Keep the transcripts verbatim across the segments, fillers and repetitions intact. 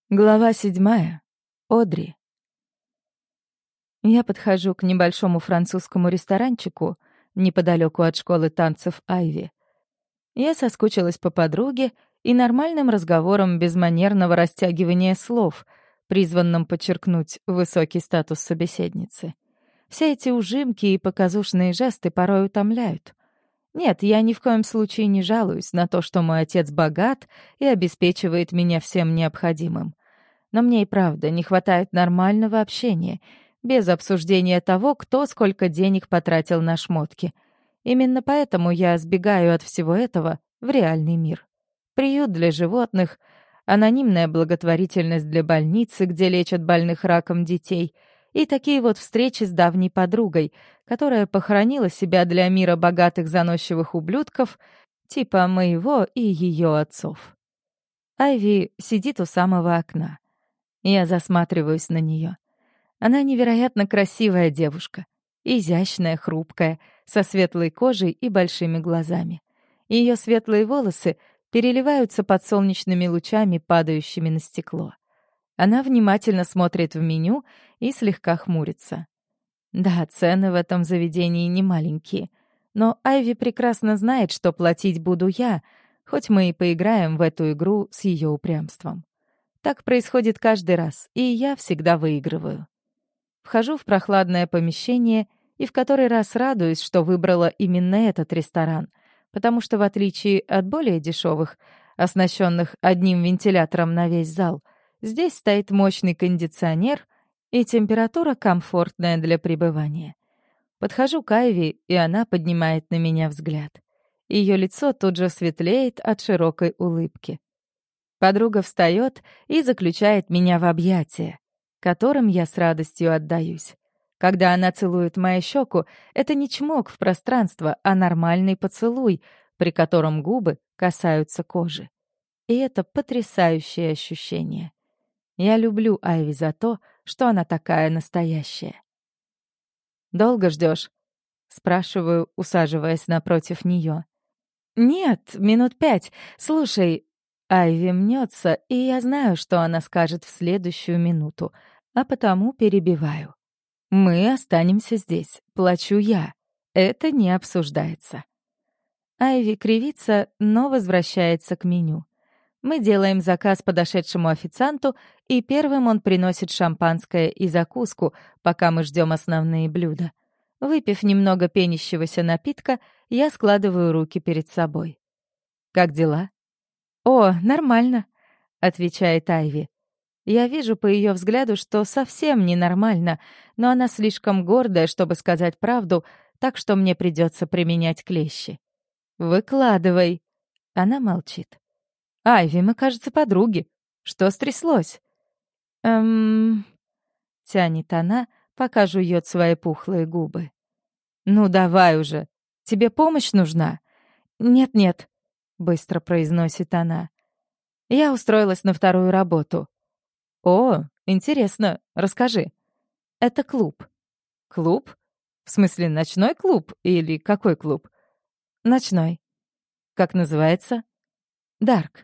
Глава седьмая. Одри. Я подхожу к небольшому французскому ресторанчику неподалеку от школы танцев Айви. Я соскучилась по подруге и нормальным разговором без манерного растягивания слов, призванным подчеркнуть высокий статус собеседницы. Все эти ужимки и показушные жесты порой утомляют. Нет, я ни в коем случае не жалуюсь на то, что мой отец богат и обеспечивает меня всем необходимым. Но мне и правда не хватает нормального общения, без обсуждения того, кто сколько денег потратил на шмотки. Именно поэтому я сбегаю от всего этого в реальный мир. Приют для животных, анонимная благотворительность для больницы, где лечат больных раком детей, и такие вот встречи с давней подругой, которая похоронила себя для мира богатых заносчивых ублюдков, типа моего и ее отцов. Айви сидит у самого окна. Я засматриваюсь на нее. Она невероятно красивая девушка. Изящная, хрупкая, со светлой кожей и большими глазами. Ее светлые волосы переливаются под солнечными лучами, падающими на стекло. Она внимательно смотрит в меню и слегка хмурится. Да, цены в этом заведении не маленькие, но Айви прекрасно знает, что платить буду я, хоть мы и поиграем в эту игру с ее упрямством. Так происходит каждый раз, и я всегда выигрываю. Вхожу в прохладное помещение и в который раз радуюсь, что выбрала именно этот ресторан, потому что, в отличие от более дешевых, оснащенных одним вентилятором на весь зал, здесь стоит мощный кондиционер и температура комфортная для пребывания. Подхожу к Айви, и она поднимает на меня взгляд. Ее лицо тут же светлеет от широкой улыбки. Подруга встает и заключает меня в объятия, которым я с радостью отдаюсь. Когда она целует мою щеку, это не чмок в пространство, а нормальный поцелуй, при котором губы касаются кожи. И это потрясающее ощущение. Я люблю Айви за то, что она такая настоящая. «Долго ждешь? Спрашиваю, усаживаясь напротив нее. «Нет, минут пять. Слушай...» Айви мнется, и я знаю, что она скажет в следующую минуту, а потому перебиваю. «Мы останемся здесь. Плачу я. Это не обсуждается». Айви кривится, но возвращается к меню. Мы делаем заказ подошедшему официанту, и первым он приносит шампанское и закуску, пока мы ждем основные блюда. Выпив немного пенящегося напитка, я складываю руки перед собой. «Как дела?» «О, нормально», — отвечает Айви. Я вижу по ее взгляду, что совсем ненормально, но она слишком гордая, чтобы сказать правду, так что мне придется применять клещи. «Выкладывай». Она молчит. «Айви, мы, кажется, подруги. Что стряслось?» «Эм...» — тянет она, пока жует свои пухлые губы. «Ну давай уже. Тебе помощь нужна?» «Нет-нет», — быстро произносит она. «Я устроилась на вторую работу». «О, интересно. Расскажи». «Это клуб». «Клуб? В смысле, ночной клуб? Или какой клуб?» «Ночной». «Как называется?» «Дарк».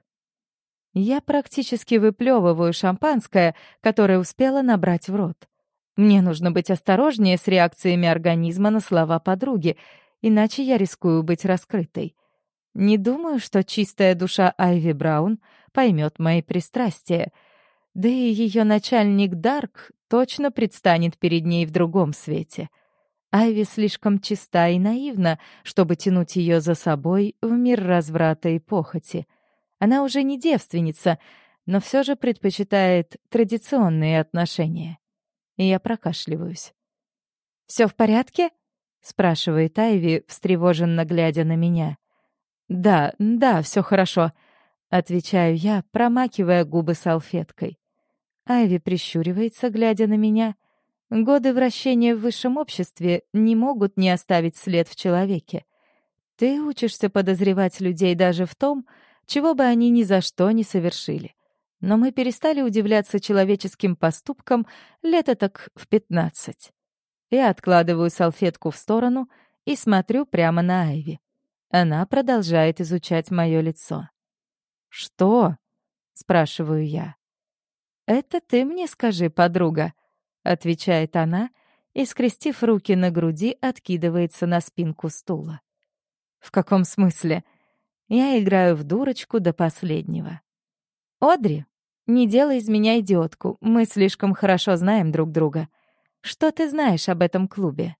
Я практически выплевываю шампанское, которое успела набрать в рот. Мне нужно быть осторожнее с реакциями организма на слова подруги, иначе я рискую быть раскрытой. Не думаю, что чистая душа Айви Браун поймет мои пристрастия. Да и ее начальник Дарк точно предстанет перед ней в другом свете. Айви слишком чиста и наивна, чтобы тянуть ее за собой в мир разврата и похоти. Она уже не девственница, но все же предпочитает традиционные отношения. И я прокашливаюсь. «Все в порядке?» — спрашивает Айви, встревоженно глядя на меня. «Да, да, все хорошо», — отвечаю я, промакивая губы салфеткой. Айви прищуривается, глядя на меня. Годы вращения в высшем обществе не могут не оставить след в человеке. Ты учишься подозревать людей даже в том, чего бы они ни за что не совершили. Но мы перестали удивляться человеческим поступкам лет так в пятнадцать. Я откладываю салфетку в сторону и смотрю прямо на Айви. Она продолжает изучать мое лицо. «Что?» — спрашиваю я. «Это ты мне скажи, подруга», — отвечает она и, скрестив руки на груди, откидывается на спинку стула. «В каком смысле?» Я играю в дурочку до последнего. «Одри, не делай из меня идиотку, мы слишком хорошо знаем друг друга. Что ты знаешь об этом клубе?»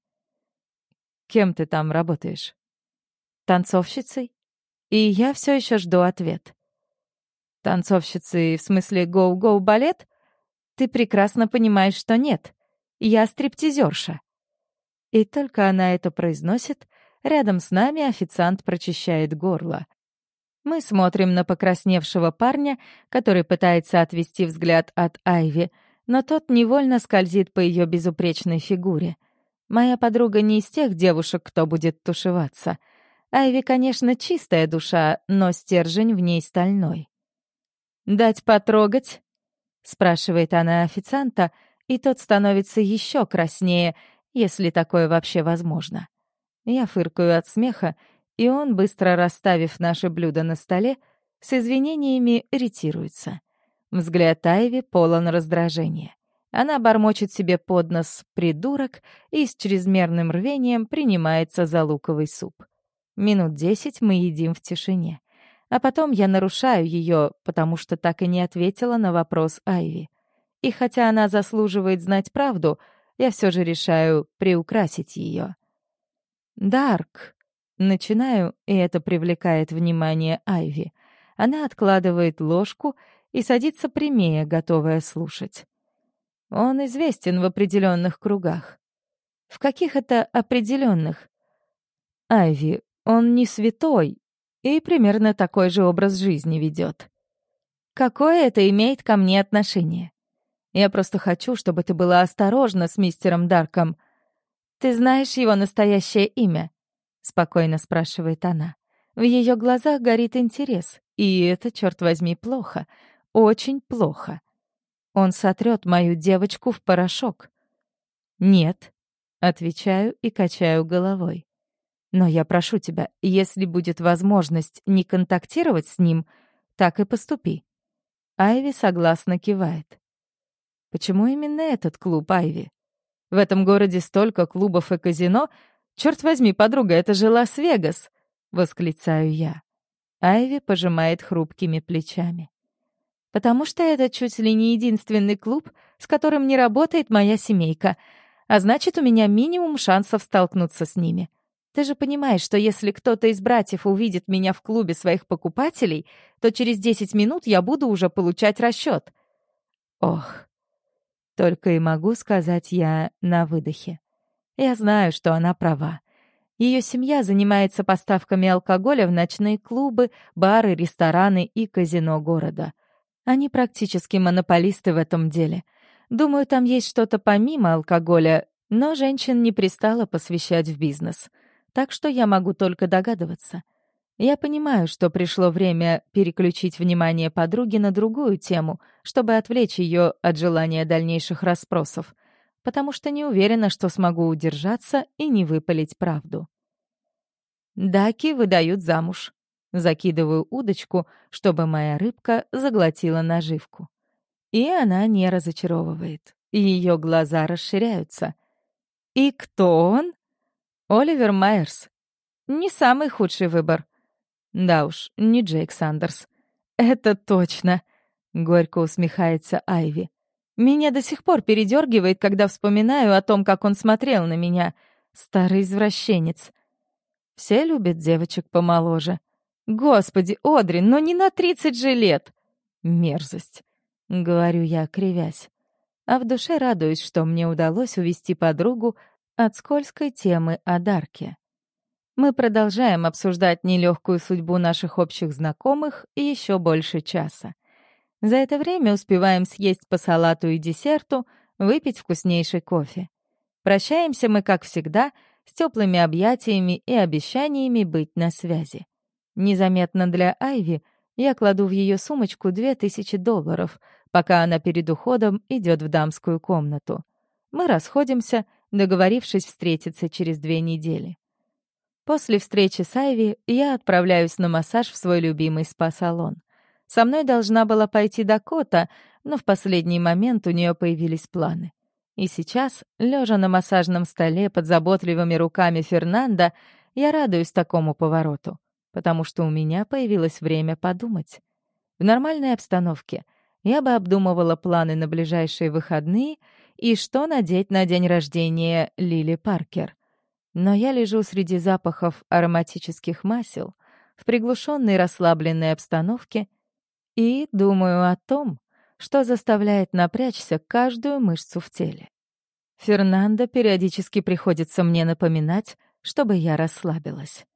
«Кем ты там работаешь?» «Танцовщицей. И я все еще жду ответ». «Танцовщицей в смысле гоу-гоу балет? Ты прекрасно понимаешь, что нет. Я стриптизерша». И только она это произносит, рядом с нами официант прочищает горло. Мы смотрим на покрасневшего парня, который пытается отвести взгляд от Айви, но тот невольно скользит по ее безупречной фигуре. Моя подруга не из тех девушек, кто будет тушеваться. Айви, конечно, чистая душа, но стержень в ней стальной. «Дать потрогать?» — спрашивает она официанта, и тот становится еще краснее, если такое вообще возможно. Я фыркаю от смеха, и он, быстро расставив наши блюда на столе, с извинениями ретируется. Взгляд Айви полон раздражения. Она бормочет себе под нос «придурок» и с чрезмерным рвением принимается за луковый суп. Минут десять мы едим в тишине. А потом я нарушаю ее, потому что так и не ответила на вопрос Айви. И хотя она заслуживает знать правду, я все же решаю приукрасить ее. «Дарк». Начинаю, и это привлекает внимание Айви. Она откладывает ложку и садится прямее, готовая слушать. Он известен в определенных кругах. В каких это определенных? Айви, он не святой и примерно такой же образ жизни ведет. Какое это имеет ко мне отношение? Я просто хочу, чтобы ты была осторожна с мистером Дарком. Ты знаешь его настоящее имя? Спокойно спрашивает она. В ее глазах горит интерес, и это, черт возьми, плохо. Очень плохо. Он сотрет мою девочку в порошок. «Нет», — отвечаю и качаю головой. «Но я прошу тебя, если будет возможность не контактировать с ним, так и поступи». Айви согласно кивает. «Почему именно этот клуб, Айви? В этом городе столько клубов и казино. Черт возьми, подруга, это же Лас-Вегас!» — восклицаю я. Айви пожимает хрупкими плечами. «Потому что это чуть ли не единственный клуб, с которым не работает моя семейка, а значит, у меня минимум шансов столкнуться с ними. Ты же понимаешь, что если кто-то из братьев увидит меня в клубе своих покупателей, то через десять минут я буду уже получать расчет». Ох, только и могу сказать я на выдохе. Я знаю, что она права. Ее семья занимается поставками алкоголя в ночные клубы, бары, рестораны и казино города. Они практически монополисты в этом деле. Думаю, там есть что-то помимо алкоголя, но женщин не пристало посвящать в бизнес. Так что я могу только догадываться. Я понимаю, что пришло время переключить внимание подруги на другую тему, чтобы отвлечь ее от желания дальнейших расспросов, потому что не уверена, что смогу удержаться и не выпалить правду. Даки выдают замуж. Закидываю удочку, чтобы моя рыбка заглотила наживку. И она не разочаровывает. Ее глаза расширяются. И кто он? Оливер Майерс. Не самый худший выбор. Да уж, не Джейк Сандерс. Это точно. Горько усмехается Айви. Меня до сих пор передергивает, когда вспоминаю о том, как он смотрел на меня. Старый извращенец. Все любят девочек помоложе. Господи, Одри, но не на тридцать же лет. Мерзость, говорю я, кривясь. А в душе радуюсь, что мне удалось увести подругу от скользкой темы о Дарке. Мы продолжаем обсуждать нелегкую судьбу наших общих знакомых и еще больше часа. За это время успеваем съесть по салату и десерту, выпить вкуснейший кофе. Прощаемся мы, как всегда, с теплыми объятиями и обещаниями быть на связи. Незаметно для Айви я кладу в ее сумочку две тысячи долларов, пока она перед уходом идет в дамскую комнату. Мы расходимся, договорившись встретиться через две недели. После встречи с Айви я отправляюсь на массаж в свой любимый спа-салон. Со мной должна была пойти Дакота, но в последний момент у нее появились планы. И сейчас, лежа на массажном столе под заботливыми руками Фернандо, я радуюсь такому повороту, потому что у меня появилось время подумать. В нормальной обстановке я бы обдумывала планы на ближайшие выходные и что надеть на день рождения Лили Паркер. Но я лежу среди запахов ароматических масел в приглушенной расслабленной обстановке и думаю о том, что заставляет напрячься каждую мышцу в теле. Фернандо периодически приходится мне напоминать, чтобы я расслабилась.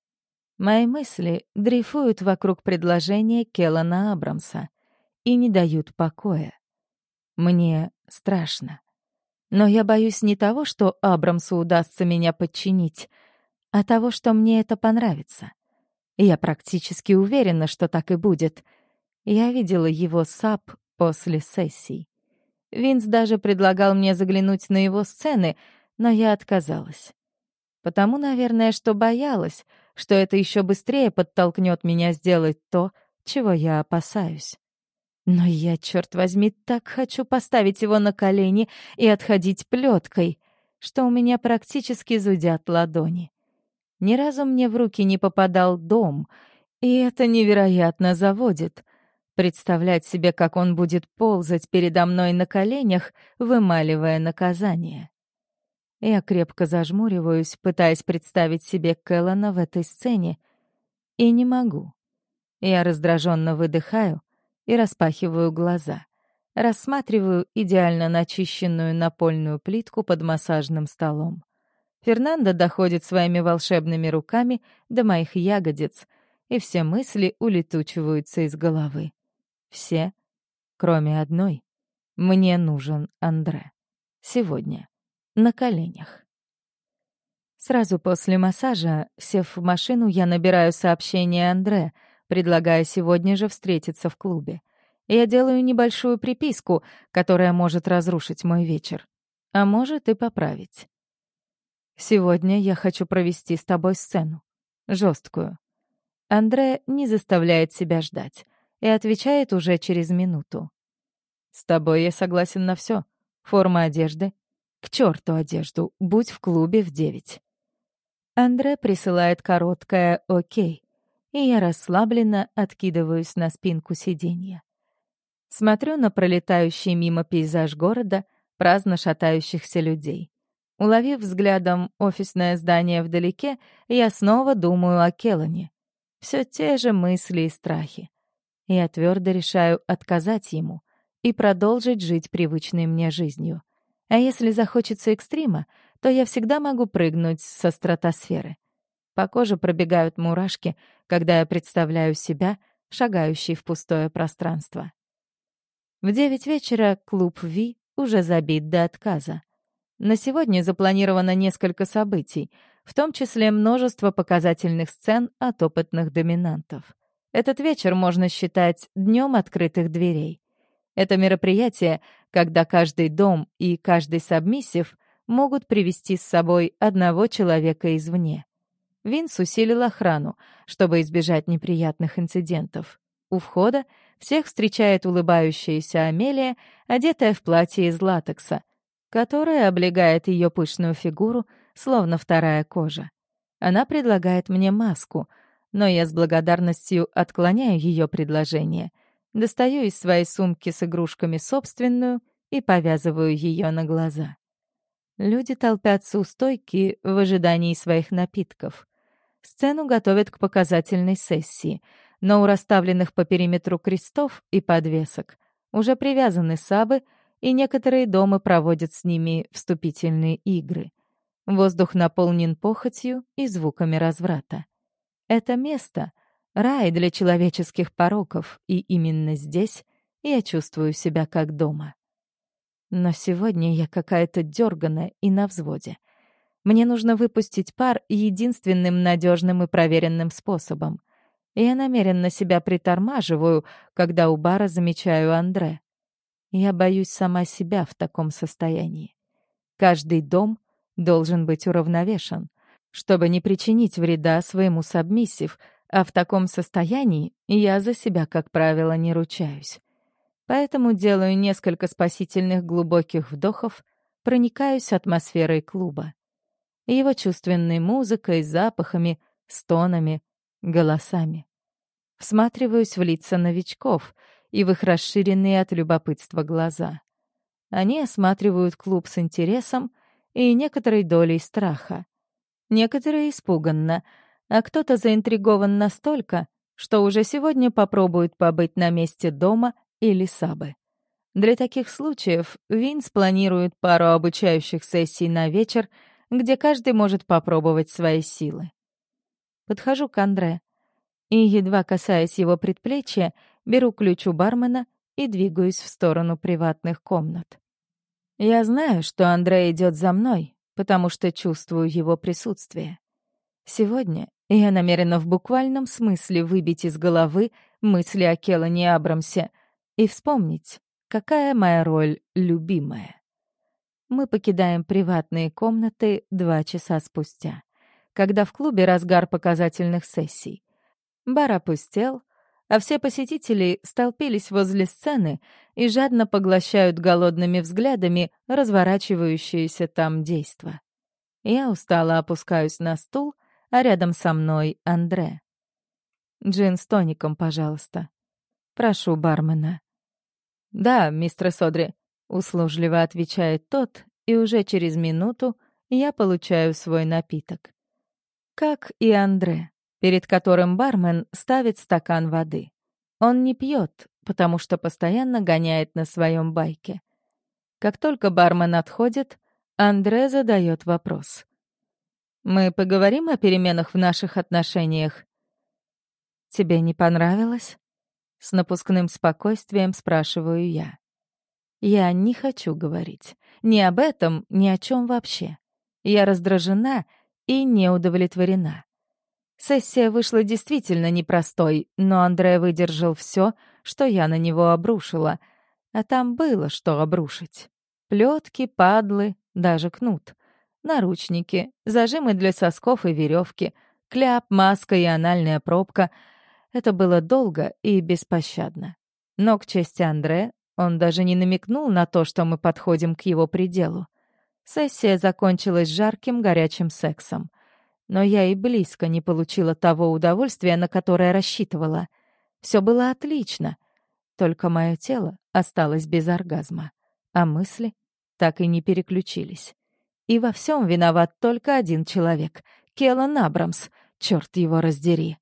Мои мысли дрейфуют вокруг предложения Келлана Абрамса и не дают покоя. Мне страшно. Но я боюсь не того, что Абрамсу удастся меня подчинить, а того, что мне это понравится. Я практически уверена, что так и будет. Я видела его сап после сессий. Винс даже предлагал мне заглянуть на его сцены, но я отказалась. Потому, наверное, что боялась, что это еще быстрее подтолкнет меня сделать то, чего я опасаюсь. Но я, черт возьми, так хочу поставить его на колени и отходить плеткой, что у меня практически зудят ладони. Ни разу мне в руки не попадал дом, и это невероятно заводит. Представлять себе, как он будет ползать передо мной на коленях, вымаливая наказание. Я крепко зажмуриваюсь, пытаясь представить себе Келлана в этой сцене, и не могу. Я раздраженно выдыхаю и распахиваю глаза, рассматриваю идеально начищенную напольную плитку под массажным столом. Фернандо доходит своими волшебными руками до моих ягодиц, и все мысли улетучиваются из головы. Все, кроме одной. Мне нужен Андре. Сегодня. На коленях. Сразу после массажа, сев в машину, я набираю сообщение Андре, предлагая сегодня же встретиться в клубе. Я делаю небольшую приписку, которая может разрушить мой вечер, а может и поправить. Сегодня я хочу провести с тобой сцену. Жесткую. Андре не заставляет себя ждать и отвечает уже через минуту. С тобой я согласен на все. Форма одежды. К черту одежду, будь в клубе в девять. Андре присылает короткое «Окей», и я расслабленно откидываюсь на спинку сиденья. Смотрю на пролетающий мимо пейзаж города, праздно шатающихся людей. Уловив взглядом офисное здание вдалеке, я снова думаю о Келлане. Все те же мысли и страхи. Я твердо решаю отказать ему и продолжить жить привычной мне жизнью. А если захочется экстрима, то я всегда могу прыгнуть со стратосферы. По коже пробегают мурашки, когда я представляю себя, шагающей в пустое пространство. В девять вечера клуб Ви уже забит до отказа. На сегодня запланировано несколько событий, в том числе множество показательных сцен от опытных доминантов. Этот вечер можно считать днем открытых дверей. Это мероприятие, когда каждый дом и каждый сабмиссив могут привести с собой одного человека извне. Винс усилил охрану, чтобы избежать неприятных инцидентов. У входа всех встречает улыбающаяся Амелия, одетая в платье из латекса, которое облегает ее пышную фигуру, словно вторая кожа. Она предлагает мне маску, но я с благодарностью отклоняю ее предложение, достаю из своей сумки с игрушками собственную и повязываю ее на глаза. Люди толпятся у стойки в ожидании своих напитков. Сцену готовят к показательной сессии, но у расставленных по периметру крестов и подвесок уже привязаны сабы, и некоторые дома проводят с ними вступительные игры. Воздух наполнен похотью и звуками разврата. Это место — рай для человеческих пороков, и именно здесь я чувствую себя как дома. Но сегодня я какая-то дерганая и на взводе. Мне нужно выпустить пар единственным надежным и проверенным способом. Я намеренно себя притормаживаю, когда у бара замечаю Андре. Я боюсь сама себя в таком состоянии. Каждый дом должен быть уравновешен, чтобы не причинить вреда своему сабмиссив, а в таком состоянии я за себя, как правило, не ручаюсь. Поэтому делаю несколько спасительных глубоких вдохов, проникаюсь атмосферой клуба. Его чувственной музыкой, запахами, стонами, голосами. Всматриваюсь в лица новичков и в их расширенные от любопытства глаза. Они осматривают клуб с интересом и некоторой долей страха. Некоторые испуганно, а кто-то заинтригован настолько, что уже сегодня попробует побыть на месте дома или сабы. Для таких случаев Винс планирует пару обучающих сессий на вечер, где каждый может попробовать свои силы. Подхожу к Андре и, едва касаясь его предплечья, беру ключ у бармена и двигаюсь в сторону приватных комнат. Я знаю, что Андре идет за мной, потому что чувствую его присутствие. Сегодня я намерена в буквальном смысле выбить из головы мысли о Келлане Абрамсе и вспомнить, какая моя роль любимая. Мы покидаем приватные комнаты два часа спустя, когда в клубе разгар показательных сессий. Бар опустел, а все посетители столпились возле сцены и жадно поглощают голодными взглядами разворачивающееся там действо. Я устало опускаюсь на стул, а рядом со мной Андре. «Джин с тоником, пожалуйста. Прошу бармена». «Да, мистер Содри», — услужливо отвечает тот, и уже через минуту я получаю свой напиток. Как и Андре, перед которым бармен ставит стакан воды. Он не пьет, потому что постоянно гоняет на своем байке. Как только бармен отходит, Андре задает вопрос. «Мы поговорим о переменах в наших отношениях?» «Тебе не понравилось?» С напускным спокойствием спрашиваю я. Я не хочу говорить. Ни об этом, ни о чем вообще. Я раздражена и не удовлетворена. Сессия вышла действительно непростой, но Андре выдержал все, что я на него обрушила. А там было что обрушить. Плетки, падлы, даже кнут. Наручники, зажимы для сосков и веревки, кляп, маска и анальная пробка. Это было долго и беспощадно. Но, к чести Андре, он даже не намекнул на то, что мы подходим к его пределу. Сессия закончилась жарким, горячим сексом. Но я и близко не получила того удовольствия, на которое рассчитывала. Все было отлично. Только мое тело осталось без оргазма, а мысли так и не переключились. И во всем виноват только один человек — Келлан Абрамс, черт его раздери.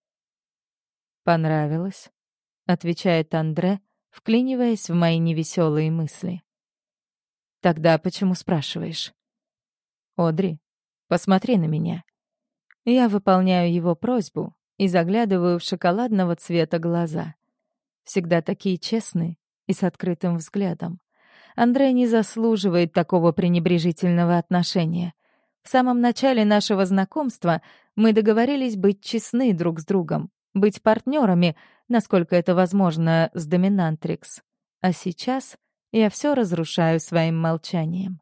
«Понравилось?» — отвечает Андре, вклиниваясь в мои невеселые мысли. «Тогда почему спрашиваешь?» «Одри, посмотри на меня». Я выполняю его просьбу и заглядываю в шоколадного цвета глаза. Всегда такие честные и с открытым взглядом. Андрей не заслуживает такого пренебрежительного отношения. В самом начале нашего знакомства мы договорились быть честны друг с другом, быть партнерами, насколько это возможно, с доминантрикс. А сейчас я все разрушаю своим молчанием.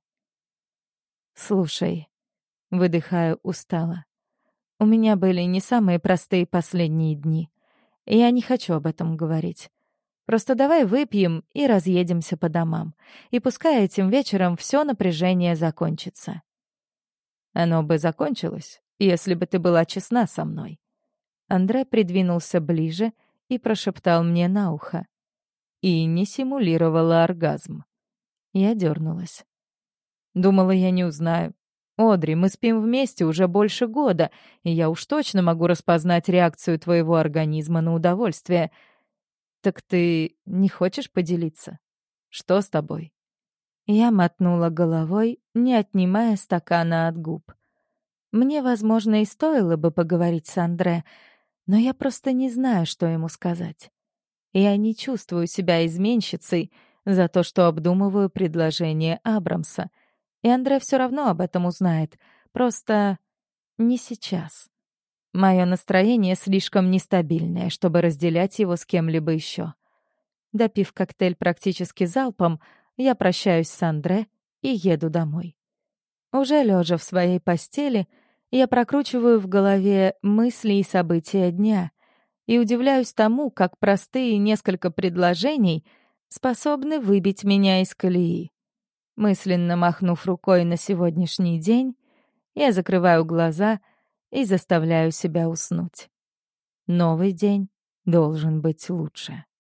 «Слушай», — выдыхаю устало, — «у меня были не самые простые последние дни. Я не хочу об этом говорить. Просто давай выпьем и разъедемся по домам. И пускай этим вечером все напряжение закончится». «Оно бы закончилось, если бы ты была честна со мной». Андре придвинулся ближе и прошептал мне на ухо. И не симулировала оргазм. Я дернулась. Думала, я не узнаю. «Одри, мы спим вместе уже больше года, и я уж точно могу распознать реакцию твоего организма на удовольствие. Так ты не хочешь поделиться? Что с тобой?» Я мотнула головой, не отнимая стакана от губ. Мне, возможно, и стоило бы поговорить с Андре, но я просто не знаю, что ему сказать. Я не чувствую себя изменщицей за то, что обдумываю предложение Абрамса. И Андре все равно об этом узнает. Просто не сейчас. Мое настроение слишком нестабильное, чтобы разделять его с кем-либо еще. Допив коктейль практически залпом, я прощаюсь с Андре и еду домой. Уже лежа в своей постели, я прокручиваю в голове мысли и события дня и удивляюсь тому, как простые несколько предложений способны выбить меня из колеи. Мысленно махнув рукой на сегодняшний день, я закрываю глаза и заставляю себя уснуть. Новый день должен быть лучше.